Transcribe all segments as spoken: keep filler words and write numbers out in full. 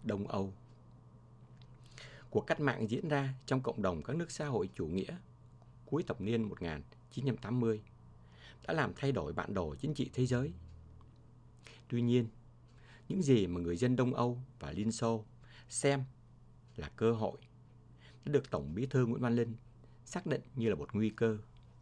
Đông Âu. Cuộc cách mạng diễn ra trong cộng đồng các nước xã hội chủ nghĩa cuối thập niên một nghìn chín trăm tám mươi đã làm thay đổi bản đồ chính trị thế giới. Tuy nhiên, những gì mà người dân Đông Âu và Liên Xô xem là cơ hội đã được Tổng Bí thư Nguyễn Văn Linh xác định như là một nguy cơ.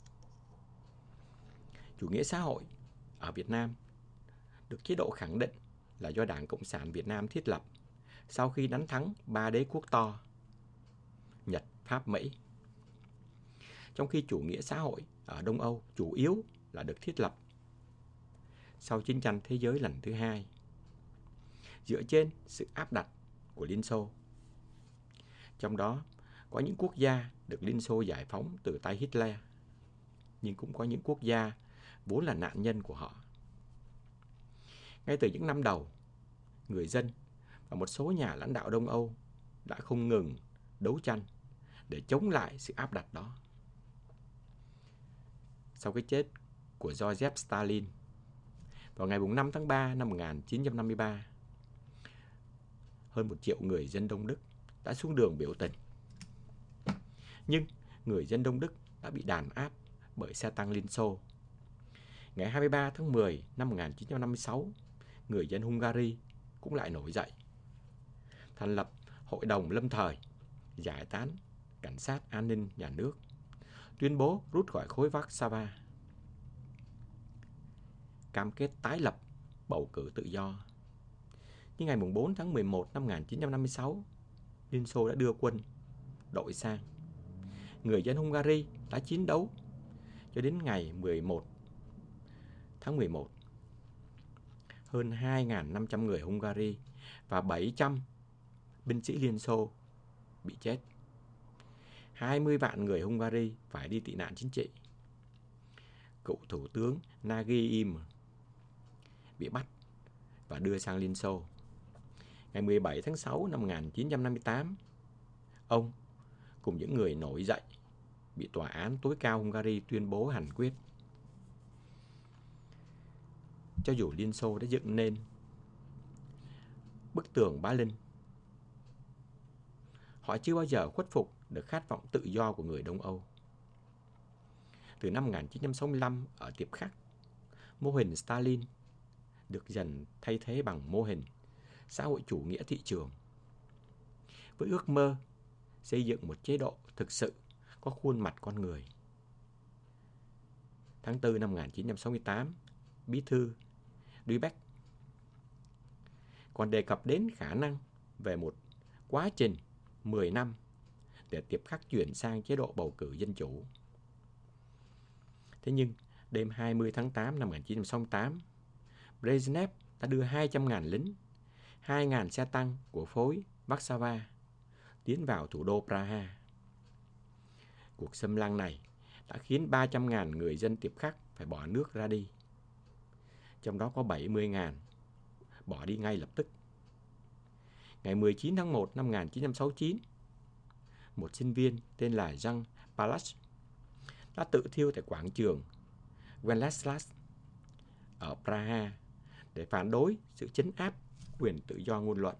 Chủ nghĩa xã hội ở Việt Nam được chế độ khẳng định là do Đảng Cộng sản Việt Nam thiết lập sau khi đánh thắng ba đế quốc to Nhật, Pháp, Mỹ. Trong khi chủ nghĩa xã hội ở Đông Âu chủ yếu là được thiết lập sau chiến tranh thế giới lần thứ hai, dựa trên sự áp đặt của Liên Xô. Trong đó có những quốc gia được Liên Xô giải phóng từ tay Hitler, nhưng cũng có những quốc gia vốn là nạn nhân của họ. Ngay từ những năm đầu, người dân và một số nhà lãnh đạo Đông Âu đã không ngừng đấu tranh để chống lại sự áp đặt đó. Sau cái chết của Joseph Stalin vào ngày năm tháng ba năm một nghìn chín trăm năm mươi ba, hơn một triệu người dân Đông Đức đã xuống đường biểu tình. Nhưng người dân Đông Đức đã bị đàn áp bởi xe tăng Liên Xô. Ngày hai mươi ba tháng mười năm một nghìn chín trăm năm mươi sáu, người dân Hungary cũng lại nổi dậy, thành lập Hội đồng lâm thời, giải tán cảnh sát an ninh nhà nước, tuyên bố rút khỏi khối Warsaw, cam kết tái lập bầu cử tự do. Nhưng ngày bốn tháng mười một năm một nghìn chín trăm năm mươi sáu, Liên Xô đã đưa quân đội sang. Người dân Hungary đã chiến đấu cho đến ngày mười một tháng mười một. Hơn hai nghìn năm trăm người Hungary và bảy trăm binh sĩ Liên Xô bị chết. hai mươi vạn người Hungary phải đi tị nạn chính trị. Cựu thủ tướng Nagy bị bắt và đưa sang Liên Xô. Ngày mười bảy tháng sáu năm một nghìn chín trăm năm mươi tám, ông cùng những người nổi dậy bị tòa án tối cao Hungary tuyên bố hành quyết. Cho dù Liên Xô đã dựng nên bức tường Berlin, họ chưa bao giờ khuất phục được khát vọng tự do của người Đông Âu. Từ năm một nghìn chín trăm sáu mươi lăm ở Tiệp Khắc, mô hình Stalin được dần thay thế bằng mô hình xã hội chủ nghĩa thị trường, với ước mơ xây dựng một chế độ thực sự có khuôn mặt con người. Tháng tư năm một nghìn chín trăm sáu mươi tám, Bí thư Duybeck còn đề cập đến khả năng về một quá trình mười năm để Tiệp Khắc chuyển sang chế độ bầu cử dân chủ. Thế nhưng, đêm hai mươi tháng tám năm một nghìn chín trăm sáu mươi tám, Brezhnev đã đưa hai trăm nghìn lính, hai nghìn xe tăng của phối Warsaw tiến vào thủ đô Praha. Cuộc xâm lăng này đã khiến ba trăm nghìn người dân Tiệp Khắc phải bỏ nước ra đi. Trong đó có bảy mươi nghìn bỏ đi ngay lập tức. Ngày mười chín tháng một năm một nghìn chín trăm sáu mươi chín, một sinh viên tên là Jan Palach đã tự thiêu tại quảng trường Wenceslas ở Praha để phản đối sự trấn áp quyền tự do ngôn luận.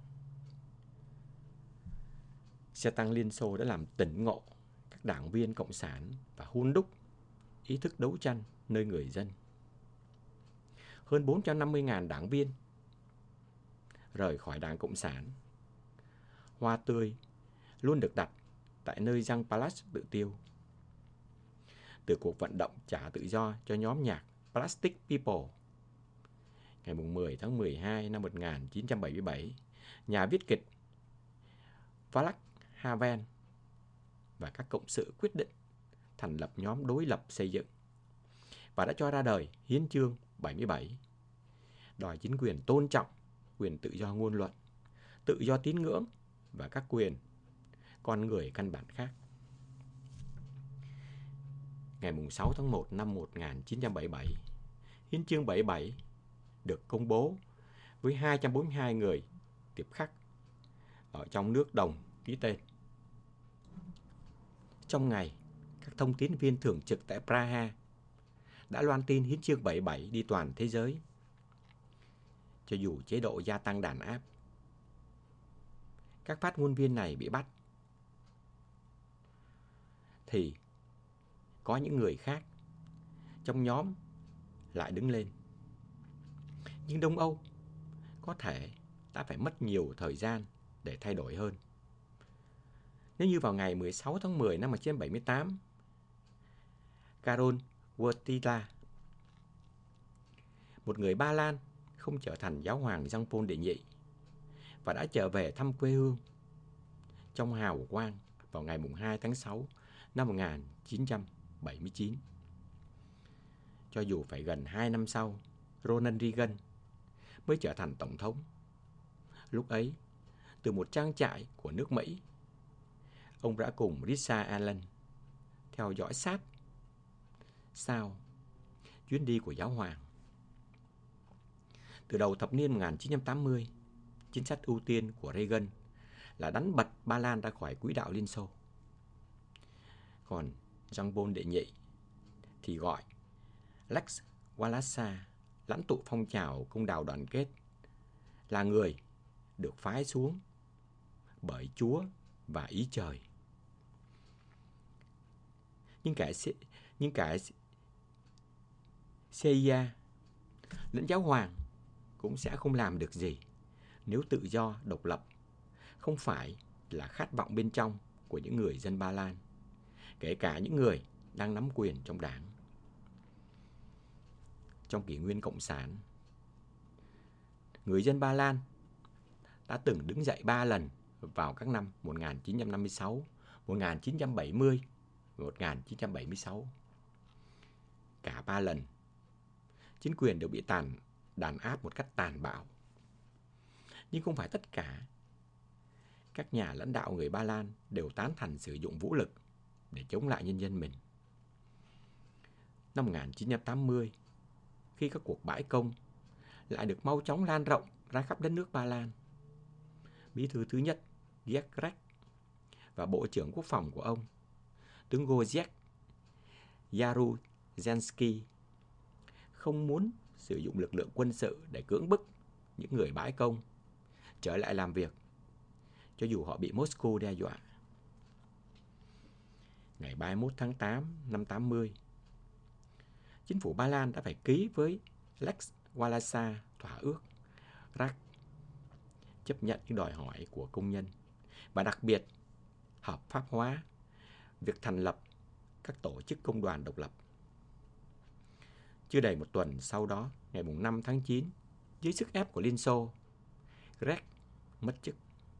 Xe tăng Liên Xô đã làm tỉnh ngộ các đảng viên cộng sản và hun đúc ý thức đấu tranh nơi người dân. Hơn bốn trăm năm mươi nghìn đảng viên rời khỏi Đảng Cộng sản. Hoa tươi luôn được đặt tại nơi Jan Palach tự tiêu. Từ cuộc vận động trả tự do cho nhóm nhạc Plastic People, ngày mười tháng mười hai năm một nghìn chín trăm bảy mươi bảy, nhà viết kịch Václav Havel và các cộng sự quyết định thành lập nhóm đối lập xây dựng và đã cho ra đời Hiến chương bảy mươi bảy, đòi chính quyền tôn trọng quyền tự do ngôn luận, tự do tín ngưỡng và các quyền con người căn bản khác. Ngày sáu tháng một năm một nghìn chín trăm bảy mươi bảy, Hiến chương bảy mươi bảy được công bố với hai trăm bốn mươi hai người Tiệp Khắc ở trong nước đồng ký tên. Trong ngày, các thông tín viên thường trực tại Praha đã loan tin Hiến chương bảy mươi bảy đi toàn thế giới. Cho dù chế độ gia tăng đàn áp, các phát ngôn viên này bị bắt, thì có những người khác trong nhóm lại đứng lên. Nhưng Đông Âu có thể đã phải mất nhiều thời gian để thay đổi hơn. Nếu như vào ngày mười sáu tháng mười năm một nghìn chín trăm bảy mươi tám, Karol Wojtyła, một người Ba Lan không trở thành giáo hoàng Jean Paul đệ nhị và đã trở về thăm quê hương trong hào quang vào ngày hai tháng sáu năm một nghìn chín trăm bảy mươi chín. Cho dù phải gần hai năm sau, Ronald Reagan mới trở thành tổng thống. Lúc ấy, từ một trang trại của nước Mỹ, ông đã cùng Richard Allen theo dõi sát sao chuyến đi của giáo hoàng. Từ đầu thập niên một nghìn chín trăm tám mươi, chính sách ưu tiên của Reagan là đánh bật Ba Lan ra khỏi quỹ đạo Liên Xô. Còn Jean Paul đệ nhị thì gọi Lech Walesa, lãnh tụ phong trào công đào đoàn kết, là người được phái xuống bởi Chúa và ý trời. Nhưng cả nhưng cả xê i a lẫn giáo hoàng cũng sẽ không làm được gì nếu tự do độc lập không phải là khát vọng bên trong của những người dân Ba Lan, kể cả những người đang nắm quyền trong đảng. Trong kỷ nguyên Cộng sản, người dân Ba Lan đã từng đứng dậy ba lần vào các năm một nghìn chín trăm năm mươi sáu, một nghìn chín trăm bảy mươi và một nghìn chín trăm bảy mươi sáu. Cả ba lần, chính quyền đều bị tàn đàn áp một cách tàn bạo. Nhưng không phải tất cả các nhà lãnh đạo người Ba Lan đều tán thành sử dụng vũ lực để chống lại nhân dân mình. Năm một nghìn chín trăm tám mươi, khi các cuộc bãi công lại được mau chóng lan rộng ra khắp đất nước Ba Lan, bí thư thứ nhất Gierek và bộ trưởng quốc phòng của ông, tướng Wojciech Jaruzelski, không muốn sử dụng lực lượng quân sự để cưỡng bức những người bãi công trở lại làm việc, cho dù họ bị Moscow đe dọa. Ngày ba mươi mốt tháng tám năm tám mươi, chính phủ Ba Lan đã phải ký với Lech Walesa thỏa ước Rác, chấp nhận những đòi hỏi của công nhân và đặc biệt hợp pháp hóa việc thành lập các tổ chức công đoàn độc lập. Chưa đầy một tuần sau đó, ngày năm tháng chín, dưới sức ép của Liên Xô, Grech mất chức.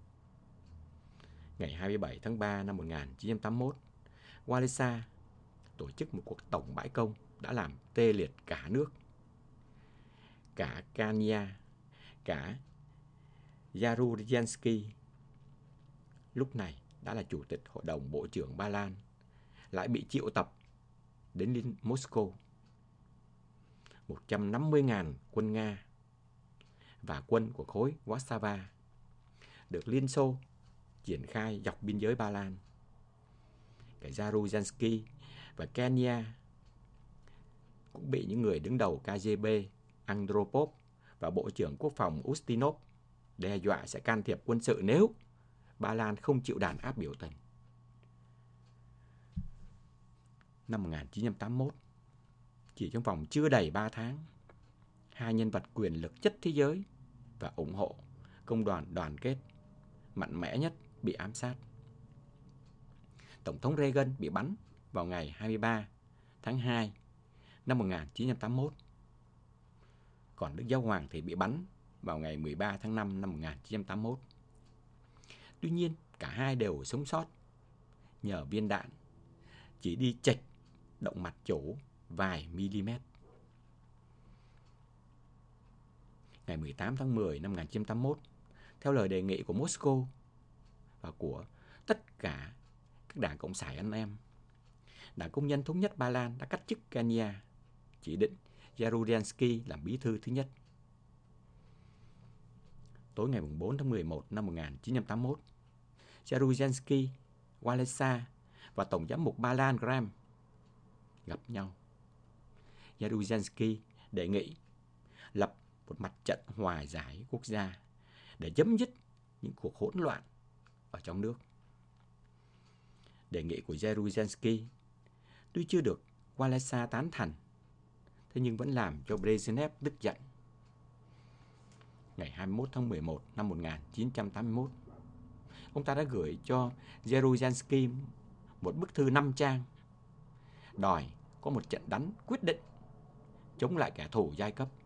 Ngày hai mươi bảy tháng ba năm một nghìn chín trăm tám mươi mốt, Walesa tổ chức một cuộc tổng bãi công đã làm tê liệt cả nước. Cả Kania, cả Jaruzelski, lúc này đã là chủ tịch Hội đồng Bộ trưởng Ba Lan, lại bị triệu tập đến Liên Moscow. một trăm năm mươi nghìn quân Nga và quân của khối Warsaw được Liên Xô triển khai dọc biên giới Ba Lan. Cả Jaruzelski và Kenya cũng bị những người đứng đầu ca giê bê Andropov và Bộ trưởng Quốc phòng Ustinov đe dọa sẽ can thiệp quân sự nếu Ba Lan không chịu đàn áp biểu tình. Năm một nghìn chín trăm tám mươi mốt, chỉ trong vòng chưa đầy ba tháng, hai nhân vật quyền lực nhất thế giới và ủng hộ công đoàn đoàn kết mạnh mẽ nhất bị ám sát. Tổng thống Reagan bị bắn vào ngày hai mươi ba tháng hai năm một nghìn chín trăm tám mươi mốt. Còn Đức Giáo Hoàng thì bị bắn vào ngày mười ba tháng năm năm một nghìn chín trăm tám mươi mốt. Tuy nhiên, cả hai đều sống sót nhờ viên đạn chỉ đi chệch động mạch chủ vài mm. Ngày mười tám tháng mười năm một nghìn chín trăm tám mươi mốt, theo lời đề nghị của Moscow và của tất cả các đảng cộng sản anh em, Đảng Công nhân Thống nhất Ba Lan đã cắt chức Kenya, chỉ định Jaruzelski làm bí thư thứ nhất. Tối ngày bốn tháng mười một năm một nghìn chín trăm tám mươi mốt, Jaruzelski, Walesa và Tổng giám mục Ba Lan Graham gặp nhau. Jaruzelski đề nghị lập một mặt trận hòa giải quốc gia để chấm dứt những cuộc hỗn loạn ở trong nước. Đề nghị của Zeruzhansky tuy chưa được Walesa tán thành, thế nhưng vẫn làm cho Brezhnev tức giận. Ngày hai mươi mốt tháng mười một năm một nghìn chín trăm tám mươi mốt, ông ta đã gửi cho Zeruzhansky một bức thư năm trang, đòi có một trận đánh quyết định chống lại kẻ thù giai cấp.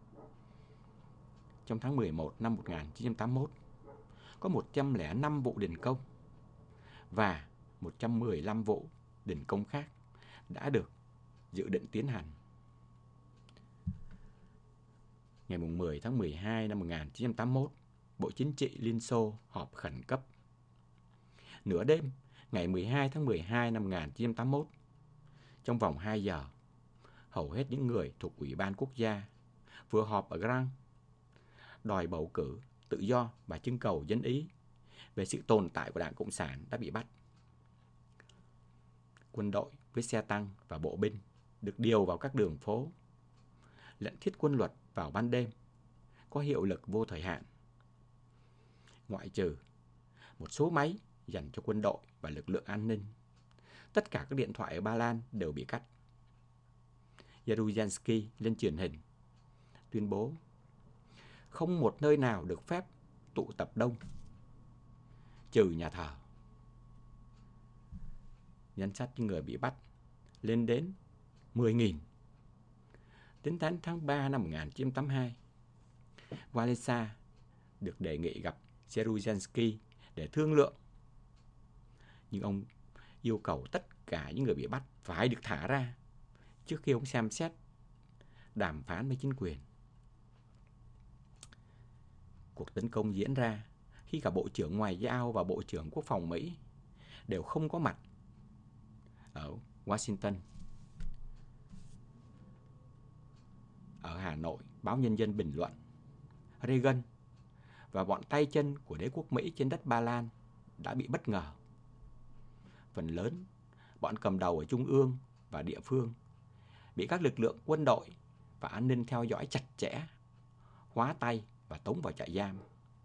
Trong tháng mười một năm một nghìn chín trăm tám mươi mốt, có một trăm lẻ năm vụ đình công và một trăm mười lăm vụ đình công khác đã được dự định tiến hành. Ngày mười tháng mười hai năm một nghìn chín trăm tám mươi mốt, Bộ Chính trị Liên Xô họp khẩn cấp. Nửa đêm, ngày mười hai tháng mười hai năm một nghìn chín trăm tám mươi mốt, trong vòng hai giờ, hầu hết những người thuộc Ủy ban Quốc gia vừa họp ở Grand đòi bầu cử tự do và trưng cầu dân Ý về sự tồn tại của Đảng Cộng sản đã bị bắt. Quân đội với xe tăng và bộ binh được điều vào các đường phố. Lệnh thiết quân luật vào ban đêm có hiệu lực vô thời hạn, ngoại trừ một số máy dành cho quân đội và lực lượng an ninh. Tất cả các điện thoại ở Ba Lan đều bị cắt. Zeruzhansky lên truyền hình tuyên bố không một nơi nào được phép tụ tập đông, trừ nhà thờ. Danh sách những người bị bắt lên đến mười nghìn. Đến tháng ba năm một nghìn chín trăm tám mươi hai, Walesa được đề nghị gặp Zeruzhansky để thương lượng. Nhưng ông yêu cầu tất cả những người bị bắt phải được thả ra trước khi ông xem xét đàm phán với chính quyền. Cuộc tấn công diễn ra khi cả Bộ trưởng Ngoại giao và Bộ trưởng Quốc phòng Mỹ đều không có mặt ở Washington. Ở Hà Nội, báo Nhân dân bình luận, Reagan và bọn tay chân của đế quốc Mỹ trên đất Ba Lan đã bị bất ngờ. Phần lớn, bọn cầm đầu ở trung ương và địa phương bị các lực lượng quân đội và an ninh theo dõi chặt chẽ, khóa tay và tống vào trại giam.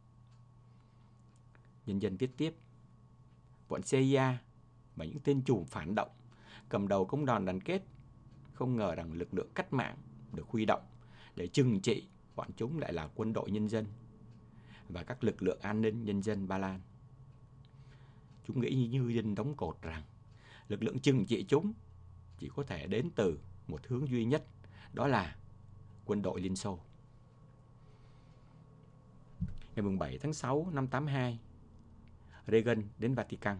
Nhân dân viết tiếp, bọn xê i a và những tên trùm phản động cầm đầu công đoàn đoàn kết không ngờ rằng lực lượng cách mạng được huy động để trừng trị bọn chúng lại là quân đội nhân dân và các lực lượng an ninh nhân dân Ba Lan. Chúng nghĩ như dân đóng cột rằng lực lượng trừng trị chúng chỉ có thể đến từ một hướng duy nhất, đó là quân đội Liên Xô. Ngày bảy tháng sáu năm tám mươi hai, Reagan đến Vatican.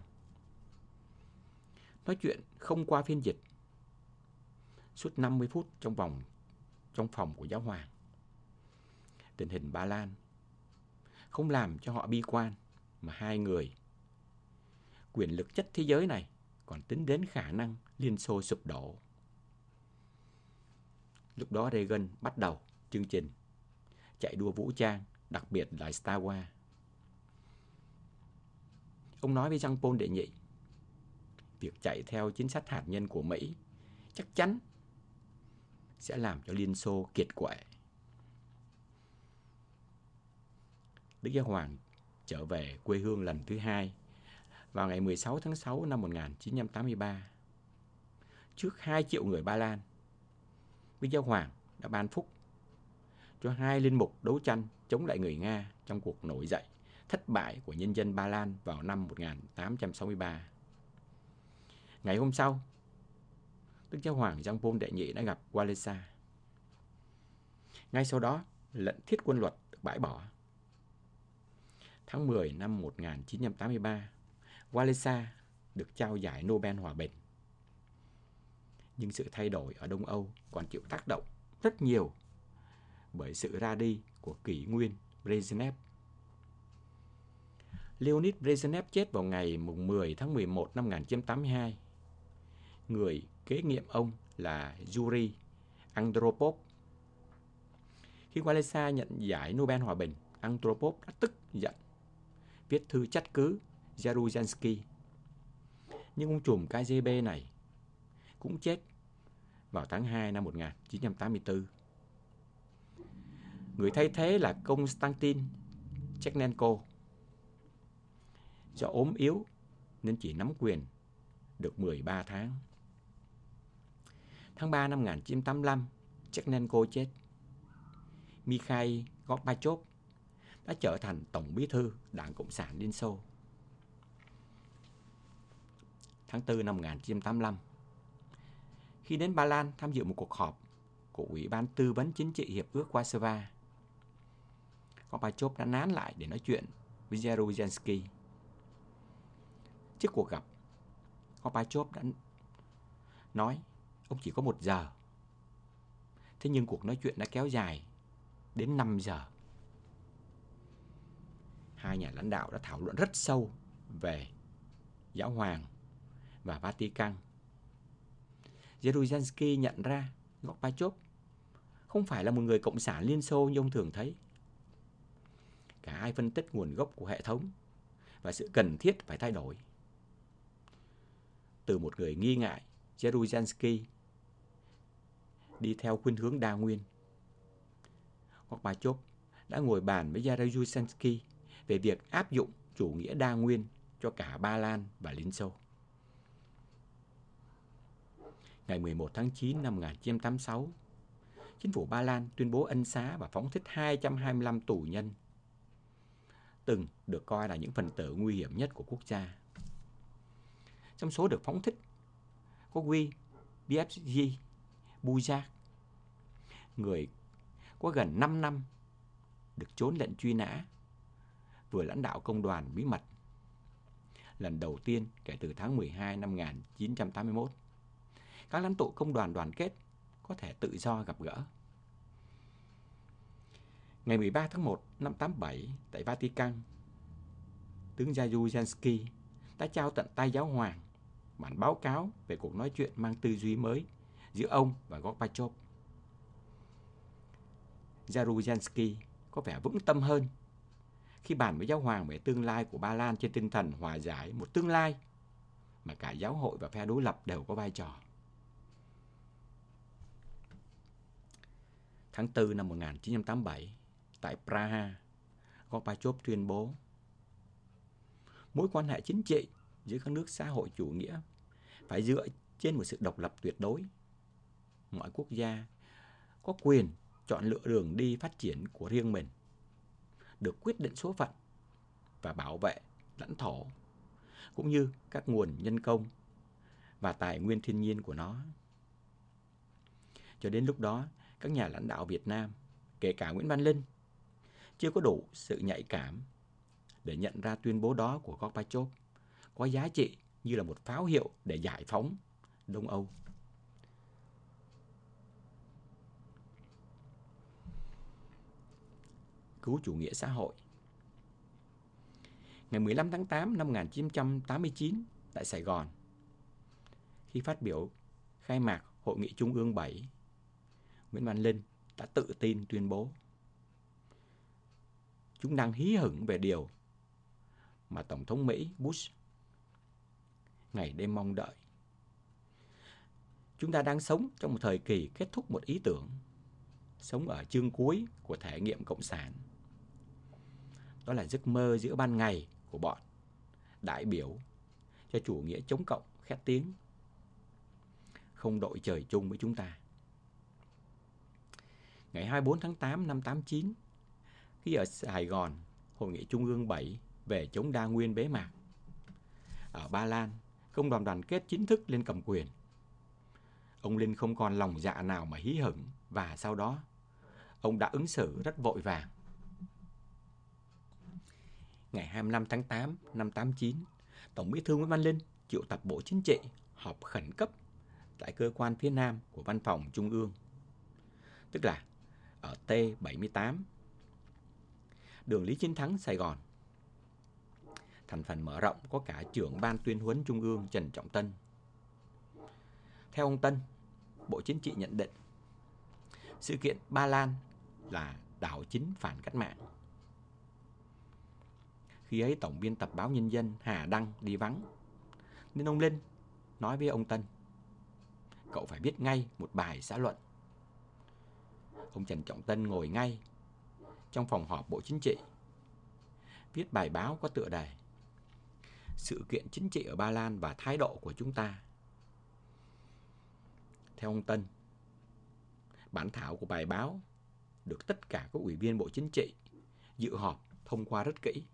Nói chuyện không qua phiên dịch suốt năm mươi phút trong vòng trong phòng của giáo hoàng. Tình hình Ba Lan không làm cho họ bi quan, mà hai người quyền lực nhất thế giới này còn tính đến khả năng Liên Xô sụp đổ. Lúc đó Reagan bắt đầu chương trình chạy đua vũ trang, đặc biệt là Star Wars. Ông nói với Jean Paul đệ nhị, việc chạy theo chính sách hạt nhân của Mỹ chắc chắn sẽ làm cho Liên Xô kiệt quệ. Đức Giáo Hoàng trở về quê hương lần thứ hai vào ngày mười sáu tháng sáu năm một nghìn chín trăm tám mươi ba. Trước hai triệu người Ba Lan, Đức Giáo Hoàng đã ban phúc cho hai linh mục đấu tranh chống lại người Nga trong cuộc nổi dậy thất bại của nhân dân Ba Lan vào năm một nghìn tám trăm sáu mươi ba. Ngày hôm sau, Đức Giáo Hoàng Jean Paul đệ nhị đã gặp Walesa. Ngay sau đó, lệnh thiết quân luật được bãi bỏ. Tháng mười năm một nghìn chín trăm tám mươi ba, Walesa được trao giải Nobel Hòa bình. Nhưng sự thay đổi ở Đông Âu còn chịu tác động rất nhiều bởi sự ra đi của kỷ nguyên Brezhnev. Leonid Brezhnev chết vào ngày mười tháng mười một năm một nghìn chín trăm tám mươi hai. Người kế nhiệm ông là Yuri Andropov. Khi Walesa nhận giải Nobel Hòa bình, Andropov đã tức giận, viết thư trách cứ Zeruzhansky. Nhưng ông trùm ca giê bê này cũng chết vào tháng hai năm một nghìn chín trăm tám mươi tư. Người thay thế là Konstantin Chernenko. do ốm yếu nên chỉ nắm quyền được mười ba tháng. Tháng ba năm một nghìn chín trăm tám mươi lăm, Chernenko chết. Mikhail Gorbachev đã trở thành Tổng bí thư Đảng Cộng sản Liên Xô. Tháng tư năm một nghìn chín trăm tám mươi lăm, khi đến Ba Lan tham dự một cuộc họp của Ủy ban Tư vấn Chính trị Hiệp ước Warsaw, Gorbachev đã nán lại để nói chuyện với Zhiruzhensky. Trước cuộc gặp, Gorbachev đã nói ông chỉ có một giờ. Thế nhưng cuộc nói chuyện đã kéo dài đến năm giờ. Hai nhà lãnh đạo đã thảo luận rất sâu về Giáo hoàng và Vatican. Zhiruzhensky nhận ra Gorbachev không phải là một người cộng sản Liên Xô như ông thường thấy. Cả hai phân tích nguồn gốc của hệ thống và sự cần thiết phải thay đổi. Từ một người nghi ngại, Zhiruzhensky đi theo khuynh hướng đa nguyên. Gorbachev đã ngồi bàn với Zhiruzhensky về việc áp dụng chủ nghĩa đa nguyên cho cả Ba Lan và Liên Xô. Ngày mười một tháng chín năm một nghìn chín trăm tám mươi sáu, chính phủ Ba Lan tuyên bố ân xá và phóng thích hai trăm hai mươi lăm tù nhân từng được coi là những phần tử nguy hiểm nhất của quốc gia. Trong số được phóng thích có Guy Biebsy Bujak, người có gần năm năm được trốn lệnh truy nã, vừa lãnh đạo công đoàn bí mật lần đầu tiên kể từ tháng mười hai năm một nghìn chín trăm tám mươi mốt. Các lãnh tụ công đoàn đoàn kết có thể tự do gặp gỡ. Ngày mười ba tháng một năm tám mươi bảy, tại Vatican, tướng Zhiruzhensky đã trao tận tay Giáo hoàng bản báo cáo về cuộc nói chuyện mang tư duy mới giữa ông và Gorbachev. Zhiruzhensky có vẻ vững tâm hơn khi bàn với Giáo hoàng về tương lai của Ba Lan trên tinh thần hòa giải, một tương lai mà cả giáo hội và phe đối lập đều có vai trò. Tháng tư năm một nghìn chín trăm tám mươi bảy, tại Praha, Gorbachev tuyên bố mối quan hệ chính trị giữa các nước xã hội chủ nghĩa phải dựa trên một sự độc lập tuyệt đối. Mọi quốc gia có quyền chọn lựa đường đi phát triển của riêng mình, được quyết định số phận và bảo vệ lãnh thổ, cũng như các nguồn nhân công và tài nguyên thiên nhiên của nó. Cho đến lúc đó, các nhà lãnh đạo Việt Nam, kể cả Nguyễn Văn Linh, chưa có đủ sự nhạy cảm để nhận ra tuyên bố đó của Gorbachev có giá trị như là một pháo hiệu để giải phóng Đông Âu. Cứu chủ nghĩa xã hội. Ngày mười lăm tháng tám năm một nghìn chín trăm tám mươi chín, tại Sài Gòn, khi phát biểu khai mạc Hội nghị Trung ương bảy, Nguyễn Văn Linh đã tự tin tuyên bố: chúng đang hí hửng về điều mà Tổng thống Mỹ Bush ngày đêm mong đợi. Chúng ta đang sống trong một thời kỳ kết thúc một ý tưởng, sống ở chương cuối của thể nghiệm cộng sản. Đó là giấc mơ giữa ban ngày của bọn đại biểu cho chủ nghĩa chống cộng khét tiếng, không đội trời chung với chúng ta. Ngày hai mươi bốn tháng tám năm tám mươi chín, khi ở Sài Gòn, Hội nghị Trung ương bảy về chống đa nguyên bế mạc. Ở Ba Lan, công đoàn đoàn kết chính thức lên cầm quyền. Ông Linh không còn lòng dạ nào mà hí hửng, và sau đó, ông đã ứng xử rất vội vàng. Ngày hai mươi lăm tháng tám năm tám mươi chín, Tổng bí thư Nguyễn Văn Linh triệu tập Bộ Chính trị họp khẩn cấp tại cơ quan phía Nam của Văn phòng Trung ương, tức là ở T bảy mươi tám, đường Lý Chiến Thắng, Sài Gòn. Thành phần mở rộng có cả trưởng Ban tuyên huấn Trung ương Trần Trọng Tân. Theo ông Tân, Bộ Chính trị nhận định sự kiện Ba Lan là đảo chính phản cách mạng. Khi ấy, tổng biên tập báo Nhân dân Hà Đăng đi vắng, nên ông Linh nói với ông Tân: cậu phải viết ngay một bài xã luận. Ông Trần Trọng Tân ngồi ngay trong phòng họp Bộ Chính trị, viết bài báo có tựa đề sự kiện chính trị ở Ba Lan và thái độ của chúng ta. Theo ông Tân, bản thảo của bài báo được tất cả các ủy viên Bộ Chính trị dự họp thông qua rất kỹ.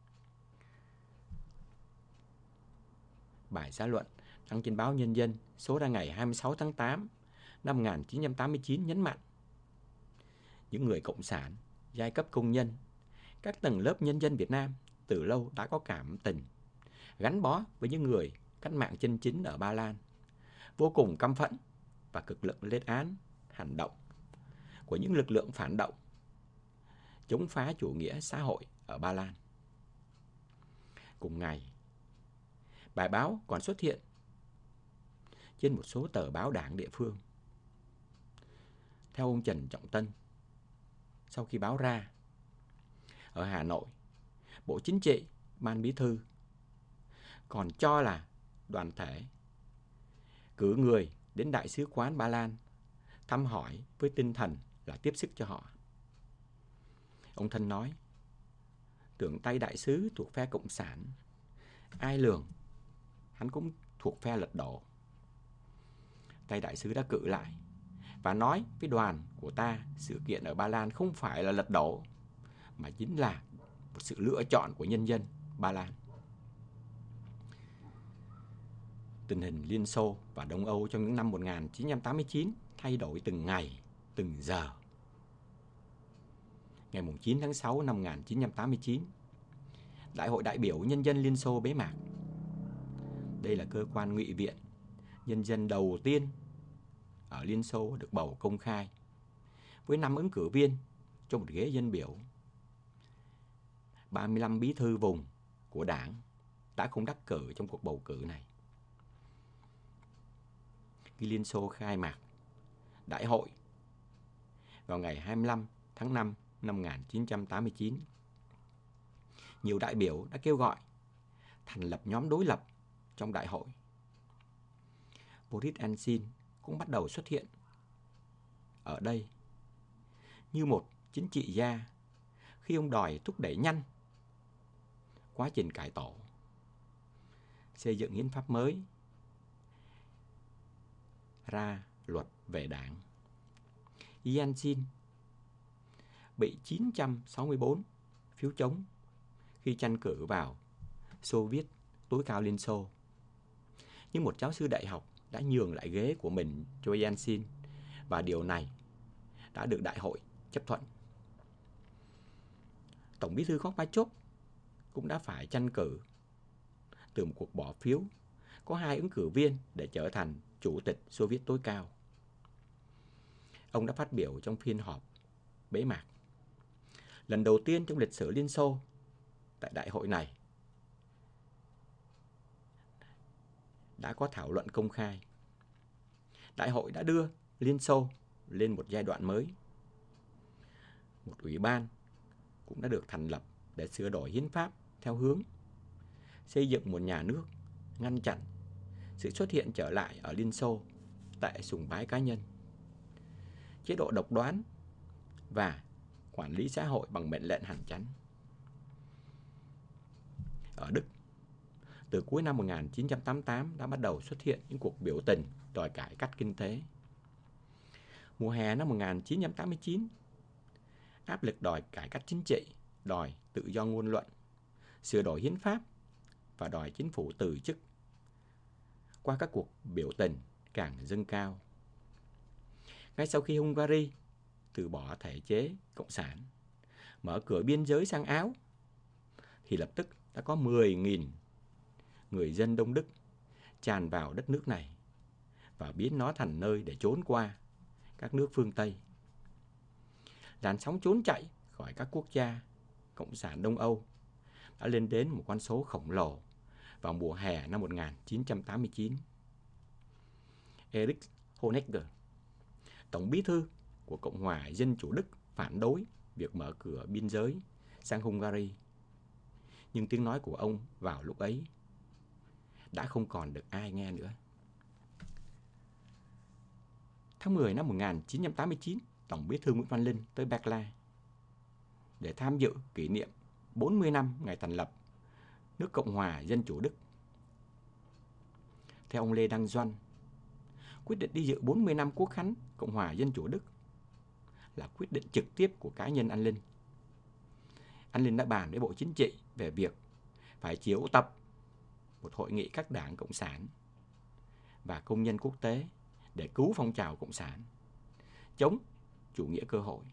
Bài xã luận đăng trên báo Nhân dân số ra ngày hai mươi sáu tháng tám năm một nghìn chín trăm tám mươi chín nhấn mạnh những người cộng sản, giai cấp công nhân, các tầng lớp nhân dân Việt Nam từ lâu đã có cảm tình, gắn bó với những người cách mạng chân chính ở Ba Lan, vô cùng căm phẫn và cực lực lên án hành động của những lực lượng phản động chống phá chủ nghĩa xã hội ở Ba Lan. Cùng ngày, bài báo còn xuất hiện trên một số tờ báo đảng địa phương. Theo ông Trần Trọng Tân, sau khi báo ra, ở Hà Nội, Bộ Chính trị, Ban Bí thư còn cho là đoàn thể cử người đến Đại sứ quán Ba Lan thăm hỏi với tinh thần là tiếp sức cho họ. Ông Thân nói, tưởng tay đại sứ thuộc phe Cộng sản, ai lường hắn cũng thuộc phe lật đổ. Tay đại sứ đã cự lại và nói với đoàn của ta sự kiện ở Ba Lan không phải là lật đổ, mà chính là một sự lựa chọn của nhân dân Ba Lan. Tình hình Liên Xô và Đông Âu trong những năm một nghìn chín trăm tám mươi chín thay đổi từng ngày, từng giờ. Ngày chín tháng sáu năm một nghìn chín trăm tám mươi chín, Đại hội đại biểu Nhân dân Liên Xô bế mạc. Đây là cơ quan nghị viện nhân dân đầu tiên ở Liên Xô được bầu công khai, với năm ứng cử viên cho một ghế dân biểu. ba mươi lăm bí thư vùng của đảng đã không đắc cử trong cuộc bầu cử này. Khi Liên Xô khai mạc đại hội vào ngày hai mươi lăm tháng năm năm một nghìn chín trăm tám mươi chín, nhiều đại biểu đã kêu gọi thành lập nhóm đối lập trong đại hội. Boris Yeltsin cũng bắt đầu xuất hiện ở đây như một chính trị gia khi ông đòi thúc đẩy nhanh quá trình cải tổ, xây dựng hiến pháp mới, ra luật về đảng. Yeltsin bị chín trăm sáu mươi tư phiếu chống khi tranh cử vào Xô Viết tối cao Liên Xô. Nhưng một giáo sư đại học đã nhường lại ghế của mình cho Yeltsin và điều này đã được đại hội chấp thuận. Tổng bí thư Gorbachev cũng đã phải tranh cử từ một cuộc bỏ phiếu có hai ứng cử viên để trở thành chủ tịch Xô Viết tối cao. Ông đã phát biểu trong phiên họp bế mạc. Lần đầu tiên trong lịch sử Liên Xô, tại đại hội này đã có thảo luận công khai. Đại hội đã đưa Liên Xô lên một giai đoạn mới. Một ủy ban cũng đã được thành lập để sửa đổi hiến pháp theo hướng xây dựng một nhà nước ngăn chặn sự xuất hiện trở lại ở Liên Xô tệ sùng bái cá nhân, chế độ độc đoán và quản lý xã hội bằng mệnh lệnh hành chánh. Ở Đức, từ cuối năm một nghìn chín trăm tám mươi tám đã bắt đầu xuất hiện những cuộc biểu tình đòi cải cách kinh tế. Mùa hè năm một nghìn chín trăm tám mươi chín, áp lực đòi cải cách chính trị, đòi tự do ngôn luận, sửa đổi hiến pháp và đòi chính phủ từ chức qua các cuộc biểu tình càng dâng cao. Ngay sau khi Hungary từ bỏ thể chế cộng sản, mở cửa biên giới sang Áo, thì lập tức đã có mười nghìn người dân Đông Đức tràn vào đất nước này và biến nó thành nơi để trốn qua các nước phương Tây. Làn sóng trốn chạy khỏi các quốc gia cộng sản Đông Âu đã lên đến một con số khổng lồ vào mùa hè năm một nghìn chín trăm tám mươi chín. Erich Honecker, tổng bí thư của Cộng hòa Dân chủ Đức, phản đối việc mở cửa biên giới sang Hungary. Nhưng tiếng nói của ông vào lúc ấy đã không còn được ai nghe nữa. Tháng mười năm một nghìn chín trăm tám mươi chín, Tổng bí thư Nguyễn Văn Linh tới Berlin để tham dự kỷ niệm bốn mươi năm ngày thành lập nước Cộng hòa Dân chủ Đức. Theo ông Lê Đăng Doanh, quyết định đi dự bốn mươi năm Quốc khánh Cộng hòa Dân chủ Đức là quyết định trực tiếp của cá nhân anh Linh. Anh Linh đã bàn với Bộ Chính trị về việc phải triệu tập một hội nghị các đảng Cộng sản và công nhân quốc tế để cứu phong trào Cộng sản, chống chủ nghĩa cơ hội.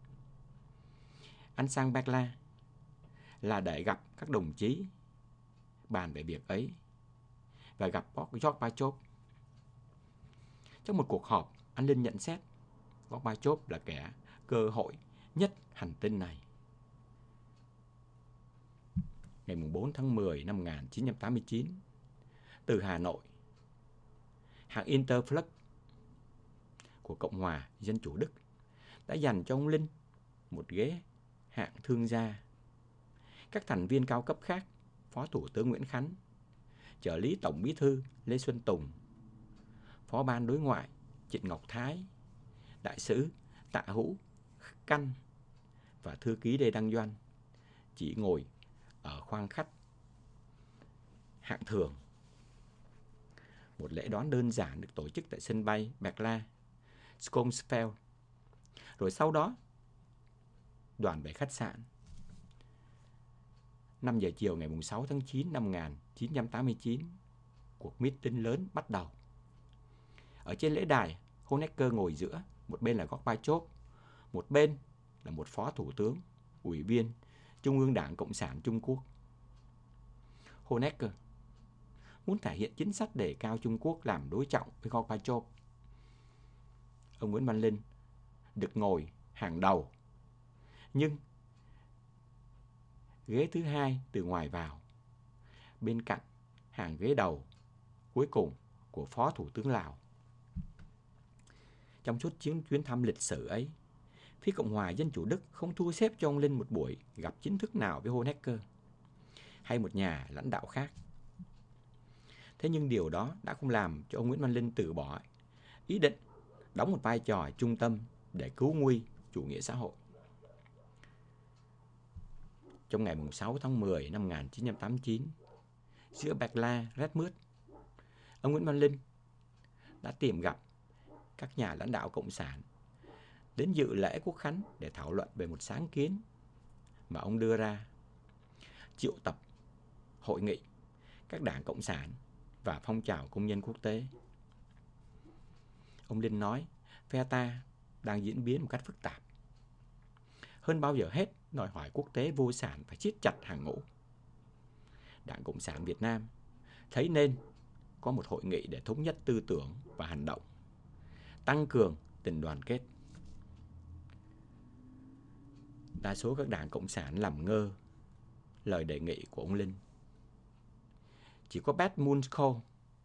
Anh sang Berlin là để gặp các đồng chí bàn về việc ấy và gặp Gorbachev. Trong một cuộc họp, anh Linh nhận xét Gorbachev là kẻ cơ hội nhất hành tinh này. Ngày bốn tháng mười năm một nghìn chín trăm tám mươi chín, từ Hà Nội, hãng Interflux của Cộng hòa Dân chủ Đức đã dành cho ông Linh một ghế hạng thương gia. Các thành viên cao cấp khác, Phó Thủ tướng Nguyễn Khánh, trợ lý Tổng Bí thư Lê Xuân Tùng, Phó ban đối ngoại Trịnh Ngọc Thái, đại sứ Tạ Hữu Căn và thư ký Lê Đăng Doanh chỉ ngồi ở khoang khách hạng thường. Một lễ đón đơn giản được tổ chức tại sân bay Berlin, Skomsfeld. Rồi sau đó, đoàn về khách sạn. năm giờ chiều ngày sáu tháng chín năm một nghìn chín trăm tám mươi chín, cuộc meeting lớn bắt đầu. Ở trên lễ đài, Honecker ngồi giữa, một bên là Gorbachev, một bên là một phó thủ tướng, ủy viên Trung ương Đảng Cộng sản Trung Quốc. Honecker muốn thể hiện chính sách đề cao Trung Quốc làm đối trọng với Gorbachev. Ông Nguyễn Văn Linh được ngồi hàng đầu, nhưng ghế thứ hai từ ngoài vào, bên cạnh hàng ghế đầu cuối cùng của Phó Thủ tướng Lào. Trong suốt chuyến chuyến thăm lịch sử ấy, phía Cộng hòa Dân chủ Đức không thu xếp cho ông Linh một buổi gặp chính thức nào với Honecker hay một nhà lãnh đạo khác. Thế nhưng điều đó đã không làm cho ông Nguyễn Văn Linh từ bỏ ý định đóng một vai trò trung tâm để cứu nguy chủ nghĩa xã hội. Trong ngày sáu tháng mười năm một nghìn chín trăm tám mươi chín, giữa Berlin rét mướt, ông Nguyễn Văn Linh đã tìm gặp các nhà lãnh đạo Cộng sản đến dự lễ Quốc khánh để thảo luận về một sáng kiến mà ông đưa ra: triệu tập hội nghị các đảng Cộng sản và phong trào công nhân quốc tế. Ông Linh nói phe ta đang diễn biến một cách phức tạp. Hơn bao giờ hết, đòi hỏi quốc tế vô sản phải siết chặt hàng ngũ. Đảng Cộng sản Việt Nam thấy nên có một hội nghị để thống nhất tư tưởng và hành động, tăng cường tình đoàn kết. Đa số các đảng Cộng sản làm ngơ lời đề nghị của ông Linh. Chỉ có Bert Munsko,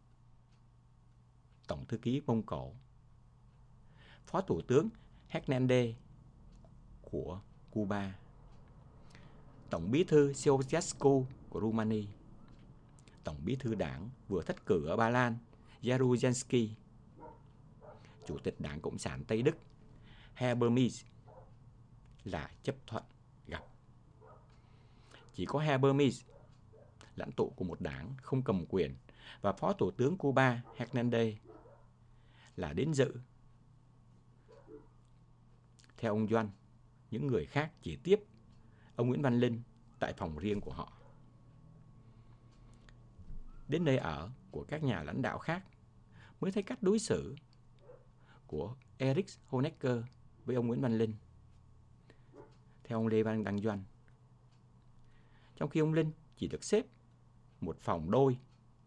Tổng thư ký Mông Cổ, Phó Thủ tướng Hernandez của Cuba, Tổng bí thư Ceausescu của Rumani, Tổng bí thư đảng vừa thất cử ở Ba Lan Jaruzelski, Chủ tịch Đảng Cộng sản Tây Đức Habermas là chấp thuận gặp. Chỉ có Habermas, lãnh tụ của một đảng không cầm quyền, và Phó Thủ tướng Cuba Hernandez là đến dự. Theo ông Doanh, những người khác chỉ tiếp ông Nguyễn Văn Linh tại phòng riêng của họ. Đến nơi ở của các nhà lãnh đạo khác mới thấy cách đối xử của Erich Honecker với ông Nguyễn Văn Linh. Theo ông Lê Văn Đăng Doanh, trong khi ông Linh chỉ được xếp một phòng đôi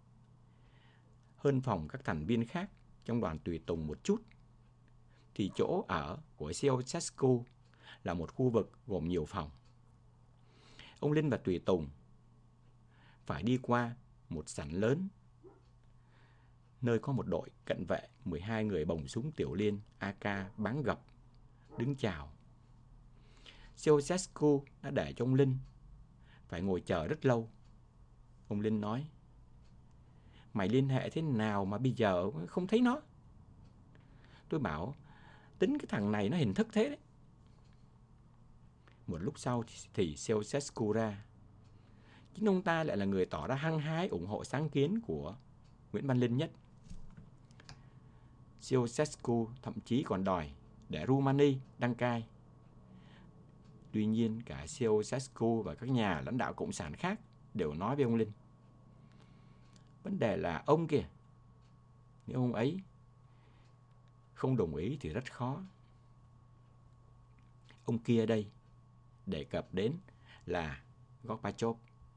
hơn phòng các thành viên khác trong đoàn tùy tùng một chút, thì chỗ ở của Ceausescu là một khu vực gồm nhiều phòng. Ông Linh và tùy tùng phải đi qua một sảnh lớn, nơi có một đội cận vệ mười hai người bồng súng tiểu liên a ca bắn gập đứng chào. Ceausescu đã để cho ông Linh phải ngồi chờ rất lâu. Ông Linh nói: "Mày liên hệ thế nào mà bây giờ không thấy nó?" Tôi bảo: "Tính cái thằng này nó hình thức thế đấy." Một lúc sau thì Ceausescu ra, chính ông ta lại là người tỏ ra hăng hái ủng hộ sáng kiến của Nguyễn Văn Linh nhất. Ceausescu thậm chí còn đòi để Rumani đăng cai. Tuy nhiên, cả Ceausescu và các nhà lãnh đạo cộng sản khác đều nói với ông Linh: vấn đề là ông kìa, nếu ông ấy không đồng ý thì rất khó. Ông kia đây đề cập đến là Gorbachev.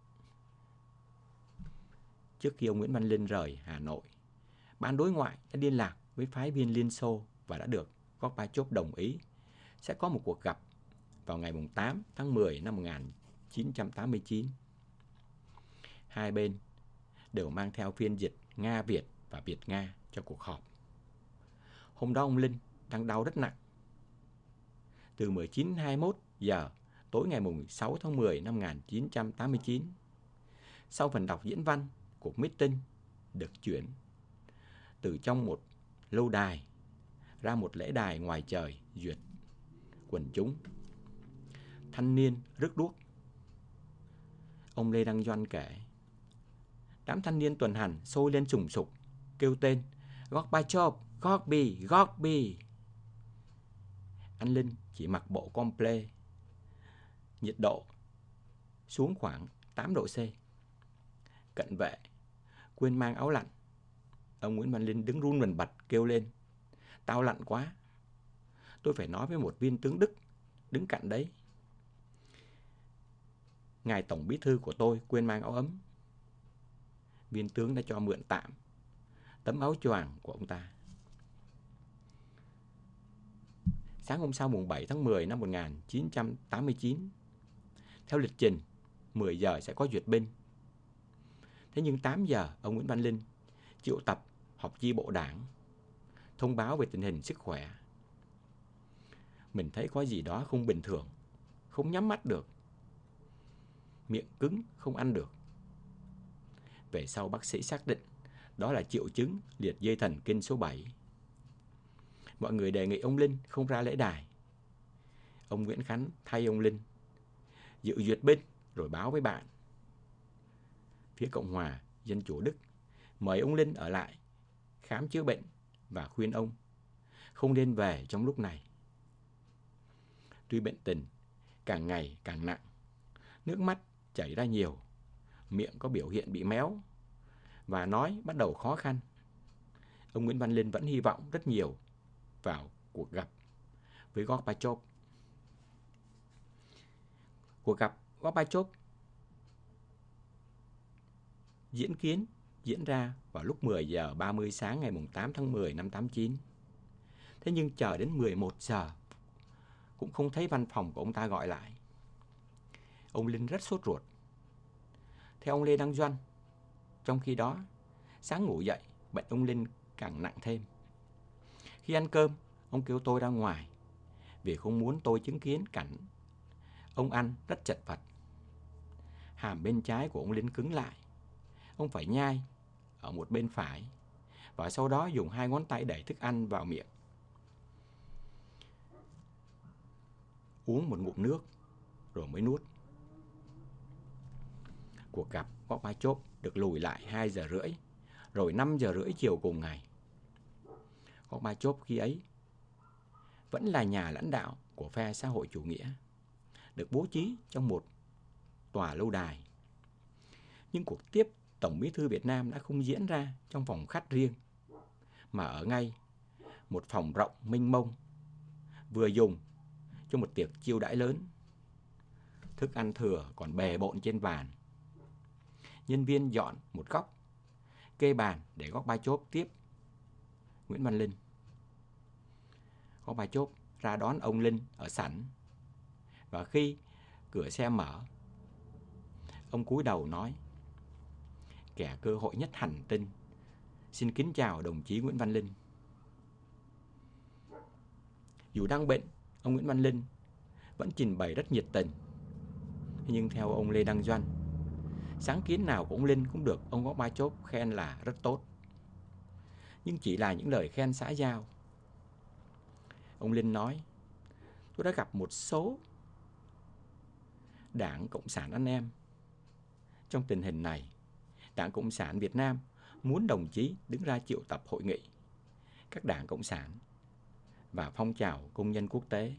Trước khi ông Nguyễn Văn Linh rời Hà Nội, Ban đối ngoại đã liên lạc với phái viên Liên Xô và đã được Gorbachev đồng ý sẽ có một cuộc gặp vào ngày tám tháng mười năm một nghìn chín trăm tám mươi chín. Hai bên đều mang theo phiên dịch Nga-Việt và Việt-Nga cho cuộc họp. Hôm đó ông Linh đang đau rất nặng. Từ mười chín đến hai mươi mốt giờ tối ngày sáu tháng mười năm một nghìn chín trăm tám mươi chín, sau phần đọc diễn văn, cuộc meeting được chuyển từ trong một lâu đài ra một lễ đài ngoài trời duyệt quần chúng. Thanh niên rước đuốc. Ông Lê Đăng Doanh kể, đám thanh niên tuần hành sôi lên sùng sục, kêu tên Gorbachev, Gorby, Gorby. Anh Linh chỉ mặc bộ comple, nhiệt độ xuống khoảng tám độ C. Cận vệ quên mang áo lạnh. Ông Nguyễn Văn Linh đứng run bần bật kêu lên: tao lạnh quá, tôi phải nói với một viên tướng Đức đứng cạnh đấy. Ngài Tổng Bí thư của tôi quên mang áo ấm. Viên tướng đã cho mượn tạm tấm áo choàng của ông ta. Sáng hôm sau mùng bảy tháng mười năm một nghìn chín trăm tám mươi chín, theo lịch trình mười giờ sẽ có duyệt binh. Thế nhưng tám giờ ông Nguyễn Văn Linh triệu tập họp chi bộ đảng, thông báo về tình hình sức khỏe. Mình thấy có gì đó không bình thường, không nhắm mắt được, miệng cứng không ăn được. Về sau bác sĩ xác định đó là triệu chứng liệt dây thần kinh số bảy. Mọi người đề nghị ông Linh không ra lễ đài. Ông Nguyễn Khánh thay ông Linh dự duyệt binh rồi báo với bạn. Phía Cộng hòa Dân chủ Đức mời ông Linh ở lại khám chữa bệnh và khuyên ông không nên về trong lúc này. Tuy bệnh tình càng ngày càng nặng, nước mắt chảy ra nhiều, miệng có biểu hiện bị méo và nói bắt đầu khó khăn, ông Nguyễn Văn Linh vẫn hy vọng rất nhiều vào cuộc gặp với Gorbachev. Cuộc gặp Gorbachev diễn kiến diễn ra vào lúc mười giờ ba mươi sáng ngày tám tháng mười năm tám mươi chín. Thế nhưng chờ đến mười một giờ cũng không thấy văn phòng của ông ta gọi lại. Ông Linh rất sốt ruột. Theo ông Lê Đăng Doanh, trong khi đó, sáng ngủ dậy, bệnh ông Linh càng nặng thêm. Khi ăn cơm, ông kêu tôi ra ngoài vì không muốn tôi chứng kiến cảnh ông ăn rất chật vật. Hàm bên trái của ông Linh cứng lại. Ông phải nhai ở một bên phải và sau đó dùng hai ngón tay đẩy thức ăn vào miệng. Uống một ngụm nước rồi mới nuốt. Cuộc gặp Gorbachev được lùi lại hai giờ rưỡi, rồi năm giờ rưỡi chiều cùng ngày. Gorbachev khi ấy vẫn là nhà lãnh đạo của phe xã hội chủ nghĩa, được bố trí trong một tòa lâu đài. Nhưng cuộc tiếp Tổng Bí thư Việt Nam đã không diễn ra trong phòng khách riêng, mà ở ngay một phòng rộng mênh mông, vừa dùng cho một tiệc chiêu đãi lớn. Thức ăn thừa còn bề bộn trên bàn. Nhân viên dọn một góc, kê bàn để Gorbachev tiếp Nguyễn Văn Linh. Gorbachev ra đón ông Linh ở sảnh, và khi cửa xe mở, ông cúi đầu nói: kẻ cơ hội nhất hành tinh, xin kính chào đồng chí Nguyễn Văn Linh. Dù đang bệnh, ông Nguyễn Văn Linh vẫn trình bày rất nhiệt tình. Nhưng theo ông Lê Đăng Doanh, sáng kiến nào của ông Linh cũng được ông Gorbachev khen là rất tốt, nhưng chỉ là những lời khen xã giao. Ông Linh nói: tôi đã gặp một số đảng Cộng sản anh em, Trong tình hình này, Đảng Cộng sản Việt Nam muốn đồng chí đứng ra triệu tập hội nghị các đảng Cộng sản và phong trào công nhân quốc tế.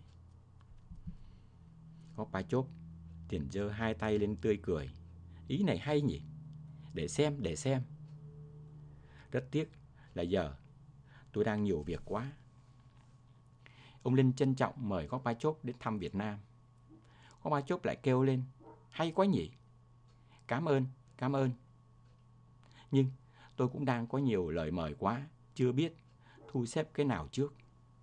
Gorbachev liền giơ hai tay lên tươi cười. Ý này hay nhỉ? Để xem, để xem. Rất tiếc là giờ tôi đang nhiều việc quá. Ông Linh trân trọng mời Gorbachev đến thăm Việt Nam. Gorbachev lại kêu lên, hay quá nhỉ? Cảm ơn, cảm ơn. Nhưng tôi cũng đang có nhiều lời mời quá, chưa biết thu xếp cái nào trước.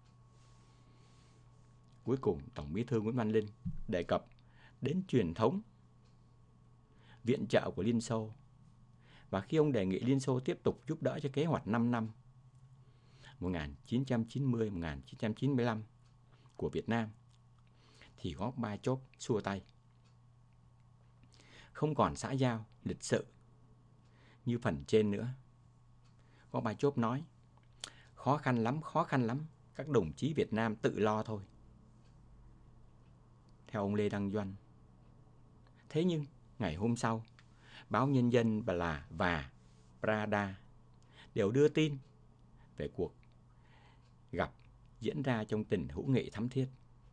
Cuối cùng, Tổng Bí thư Nguyễn Văn Linh đề cập đến truyền thống viện trợ của Liên Xô. Và khi ông đề nghị Liên Xô tiếp tục giúp đỡ cho kế hoạch năm năm một nghìn chín trăm chín mươi đến một nghìn chín trăm chín mươi lăm của Việt Nam, thì Gorbachev xua tay. Không còn xã giao, lịch sự như phần trên nữa. Gorbachev nói, khó khăn lắm, khó khăn lắm, các đồng chí Việt Nam tự lo thôi. Theo ông Lê Đăng Doanh. Thế nhưng, ngày hôm sau, báo Nhân dân là và Pravda đều đưa tin về cuộc gặp diễn ra trong tình hữu nghị thắm thiết.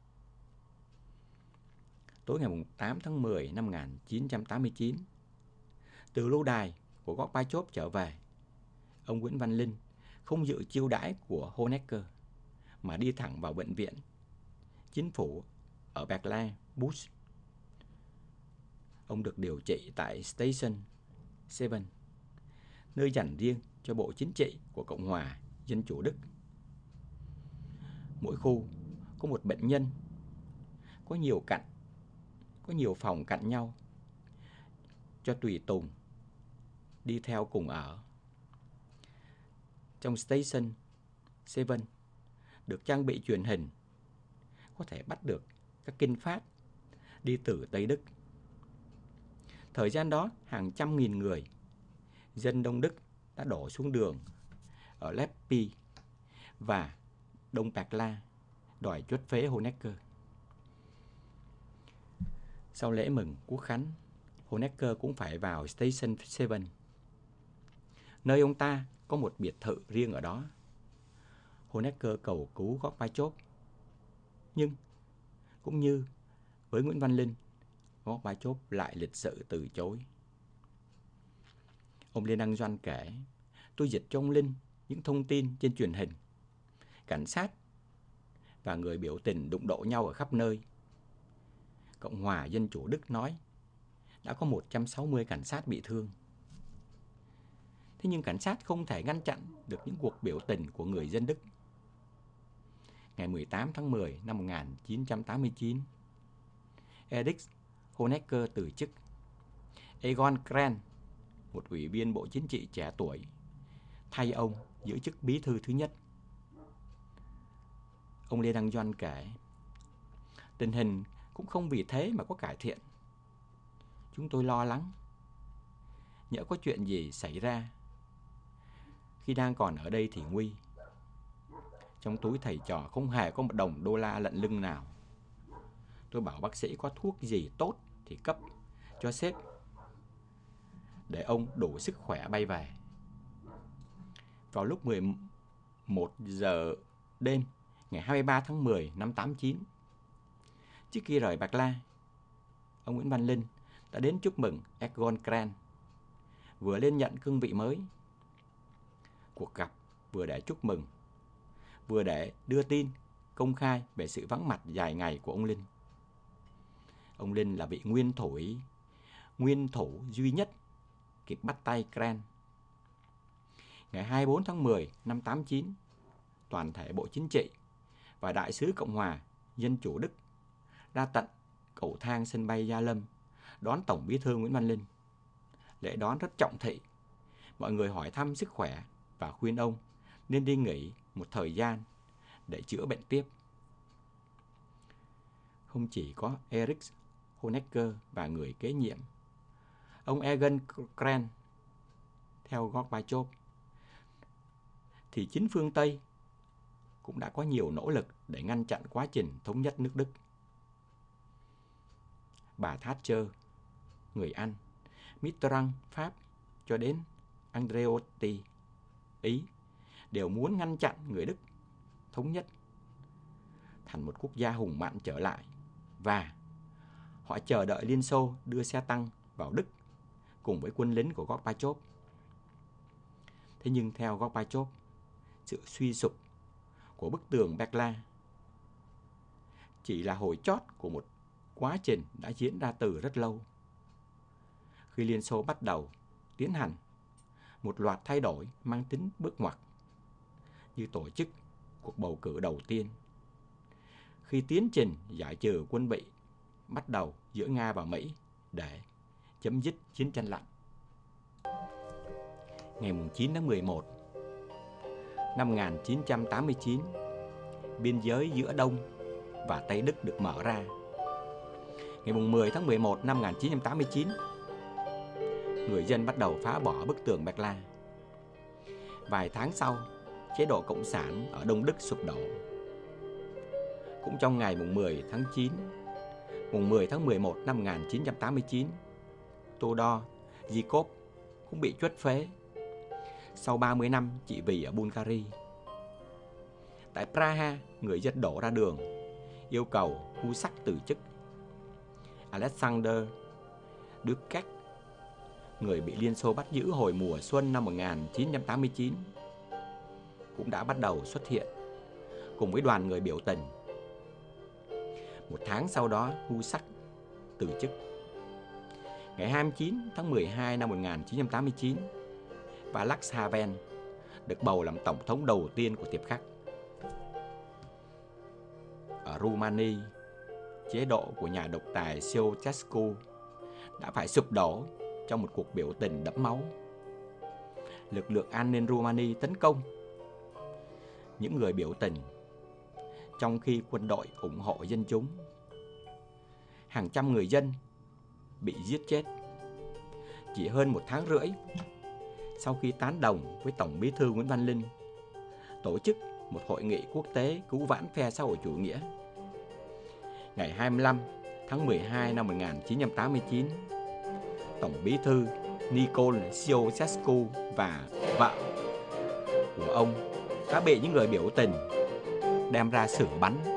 Tối ngày tám tháng mười năm một nghìn chín trăm tám mươi chín, từ lâu đài của Gorbachev trở về, ông Nguyễn Văn Linh không dự chiêu đãi của Honecker mà đi thẳng vào bệnh viện chính phủ ở Berlin, Busch. Ông được điều trị tại Station bảy, nơi dành riêng cho Bộ Chính trị của Cộng hòa Dân chủ Đức. Mỗi khu có một bệnh nhân, có nhiều cạnh, có nhiều phòng cạnh nhau, cho tùy tùng đi theo cùng ở. Trong Station bảy được trang bị truyền hình, có thể bắt được các kinh phát đi từ Tây Đức. Thời gian đó, hàng trăm nghìn người, dân Đông Đức đã đổ xuống đường ở Leppi và Đông Berla đòi chuất phế Honecker. Sau lễ mừng Quốc khánh, Honecker cũng phải vào Station bảy, nơi ông ta có một biệt thự riêng ở đó. Honecker cầu cứu Gorbachev, nhưng cũng như với Nguyễn Văn Linh, Gorbachev lại lịch sự từ chối. Ông Lê Đăng Doanh kể, tôi dịch cho ông Linh những thông tin trên truyền hình. Cảnh sát và người biểu tình đụng độ nhau ở khắp nơi. Cộng hòa Dân chủ Đức nói đã có một trăm sáu mươi cảnh sát bị thương. Thế nhưng cảnh sát không thể ngăn chặn được những cuộc biểu tình của người dân Đức. Ngày mười tám tháng mười năm một nghìn chín trăm tám mươi chín, Erich Honecker từ chức. Egon Krenz, một ủy viên Bộ Chính trị trẻ tuổi, thay ông giữ chức bí thư thứ nhất. Ông Lê Đăng Doanh kể, tình hình cũng không vì thế mà có cải thiện. Chúng tôi lo lắng, nhỡ có chuyện gì xảy ra. Khi đang còn ở đây thì nguy. Trong túi thầy trò không hề có một đồng đô la lận lưng nào. Tôi bảo bác sĩ có thuốc gì tốt thì cấp cho sếp, để ông đủ sức khỏe bay về. Vào lúc mười một giờ đêm ngày hai mươi ba tháng mười năm tám mươi chín, trước khi rời Bạc La, ông Nguyễn Văn Linh đã đến chúc mừng Egon Krenz, vừa lên nhận cương vị mới. Cuộc gặp vừa để chúc mừng, vừa để đưa tin công khai về sự vắng mặt dài ngày của ông Linh. Ông Linh là vị nguyên thủ nguyên thủ duy nhất kịp bắt tay Krenz. Ngày hai mươi bốn tháng mười năm tám mươi chín, toàn thể Bộ Chính trị và Đại sứ Cộng hòa Dân chủ Đức ra tận cầu thang sân bay Gia Lâm đón Tổng Bí thư Nguyễn Văn Linh. Lễ đón rất trọng thị. Mọi người hỏi thăm sức khỏe và khuyên ông nên đi nghỉ một thời gian để chữa bệnh tiếp. Không chỉ có Erich Honecker và người kế nhiệm, ông Egon Krenz, theo Gorbachev, thì chính phương Tây cũng đã có nhiều nỗ lực để ngăn chặn quá trình thống nhất nước Đức. Bà Thatcher, người Anh, Mitterrand Pháp cho đến Andreotti Ý đều muốn ngăn chặn người Đức thống nhất thành một quốc gia hùng mạnh trở lại, và họ chờ đợi Liên Xô đưa xe tăng vào Đức cùng với quân lính của Gorbachev. Thế nhưng theo Gorbachev, sự suy sụp của bức tường Berlin chỉ là hồi chót của một quá trình đã diễn ra từ rất lâu. Khi Liên Xô bắt đầu tiến hành một loạt thay đổi mang tính bước ngoặt, như tổ chức cuộc bầu cử đầu tiên, khi tiến trình giải trừ quân bị bắt đầu giữa Nga và Mỹ để chấm dứt chiến tranh lạnh. Ngày chín tháng mười một năm một nghìn chín trăm tám mươi chín, biên giới giữa Đông và Tây Đức được mở ra. Ngày mười tháng mười một năm một nghìn chín trăm tám mươi chín, người dân bắt đầu phá bỏ bức tường Berlin. Vài tháng sau, chế độ Cộng sản ở Đông Đức sụp đổ. Cũng trong ngày mười tháng chín, mười tháng mười một năm một nghìn chín trăm tám mươi chín, Todor Zhukov cũng bị truất phế sau ba mươi năm trị vì ở Bulgaria. Tại Praha, người dân đổ ra đường yêu cầu Husak từ chức. Alexander Dubček, người bị Liên Xô bắt giữ hồi mùa xuân năm một nghìn chín trăm tám mươi chín, cũng đã bắt đầu xuất hiện cùng với đoàn người biểu tình. Một tháng sau đó, Husak từ chức. Ngày hai mươi chín tháng mười hai năm một nghìn chín trăm tám mươi chín, Václav Havel được bầu làm tổng thống đầu tiên của Tiệp Khắc. Ở Rumani, chế độ của nhà độc tài Ceausescu đã phải sụp đổ trong một cuộc biểu tình đẫm máu. Lực lượng an ninh Rumani tấn công những người biểu tình, trong khi quân đội ủng hộ dân chúng. Hàng trăm người dân bị giết chết. Chỉ hơn một tháng rưỡi sau khi tán đồng với Tổng Bí thư Nguyễn Văn Linh tổ chức một hội nghị quốc tế cứu vãn phe xã hội chủ nghĩa, ngày hai mươi lăm tháng mười hai năm một nghìn chín trăm tám mươi chín, Tổng Bí thư Nicol Ceausescu và vợ của ông đã bị những người biểu tình đem ra xử bắn